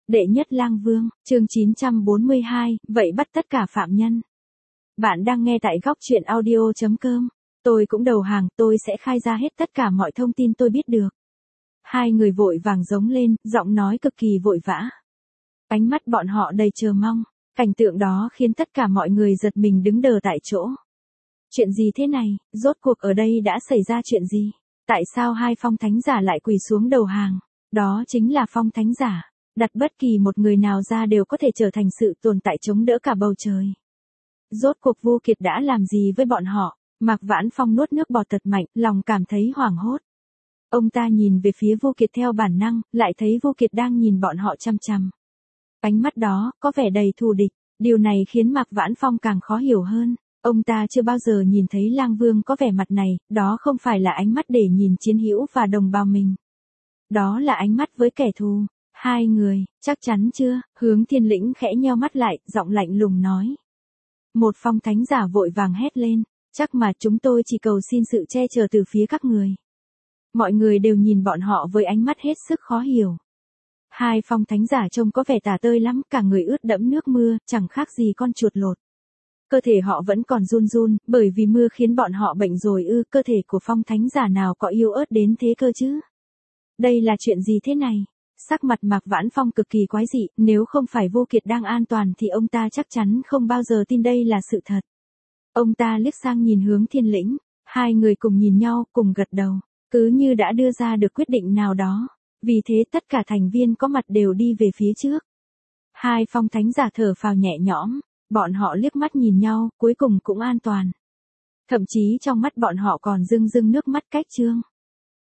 Đệ nhất lang vương, chương 942, vậy bắt tất cả phạm nhân. Bạn đang nghe tại góc truyện audio.com. Tôi cũng đầu hàng, tôi sẽ khai ra hết tất cả mọi thông tin tôi biết được. Hai người vội vàng giống lên, giọng nói cực kỳ vội vã. Ánh mắt bọn họ đầy chờ mong. Cảnh tượng đó khiến tất cả mọi người giật mình đứng đờ tại chỗ. Chuyện gì thế này, rốt cuộc ở đây đã xảy ra chuyện gì? Tại sao hai phong thánh giả lại quỳ xuống đầu hàng? Đó chính là phong thánh giả. Đặt bất kỳ một người nào ra đều có thể trở thành sự tồn tại chống đỡ cả bầu trời. Rốt cuộc Vu Kiệt đã làm gì với bọn họ? Mạc Vãn Phong nuốt nước bọt thật mạnh, lòng cảm thấy hoảng hốt. Ông ta nhìn về phía Vu Kiệt theo bản năng, lại thấy Vu Kiệt đang nhìn bọn họ chăm chăm. Ánh mắt đó, có vẻ đầy thù địch, điều này khiến Mạc Vãn Phong càng khó hiểu hơn. Ông ta chưa bao giờ nhìn thấy Lang Vương có vẻ mặt này, đó không phải là ánh mắt để nhìn chiến hữu và đồng bào mình. Đó là ánh mắt với kẻ thù. Hai người, chắc chắn chưa? Hướng Thiên Lĩnh khẽ nheo mắt lại, giọng lạnh lùng nói. Một phong thánh giả vội vàng hét lên, chắc mà chúng tôi chỉ cầu xin sự che chở từ phía các người. Mọi người đều nhìn bọn họ với ánh mắt hết sức khó hiểu. Hai phong thánh giả trông có vẻ tả tơi lắm, cả người ướt đẫm nước mưa, chẳng khác gì con chuột lột. Cơ thể họ vẫn còn run run, bởi vì mưa khiến bọn họ bệnh rồi ư, cơ thể của phong thánh giả nào có yếu ớt đến thế cơ chứ? Đây là chuyện gì thế này? Sắc mặt Mạc Vãn Phong cực kỳ quái dị, nếu không phải Vu Kiệt đang an toàn thì ông ta chắc chắn không bao giờ tin đây là sự thật. Ông ta liếc sang nhìn Hướng Thiên Lĩnh, hai người cùng nhìn nhau, cùng gật đầu, cứ như đã đưa ra được quyết định nào đó. Vì thế tất cả thành viên có mặt đều đi về phía trước. Hai phong thánh giả thở phào nhẹ nhõm, bọn họ liếc mắt nhìn nhau, cuối cùng cũng an toàn. Thậm chí trong mắt bọn họ còn rưng rưng nước mắt cách trương.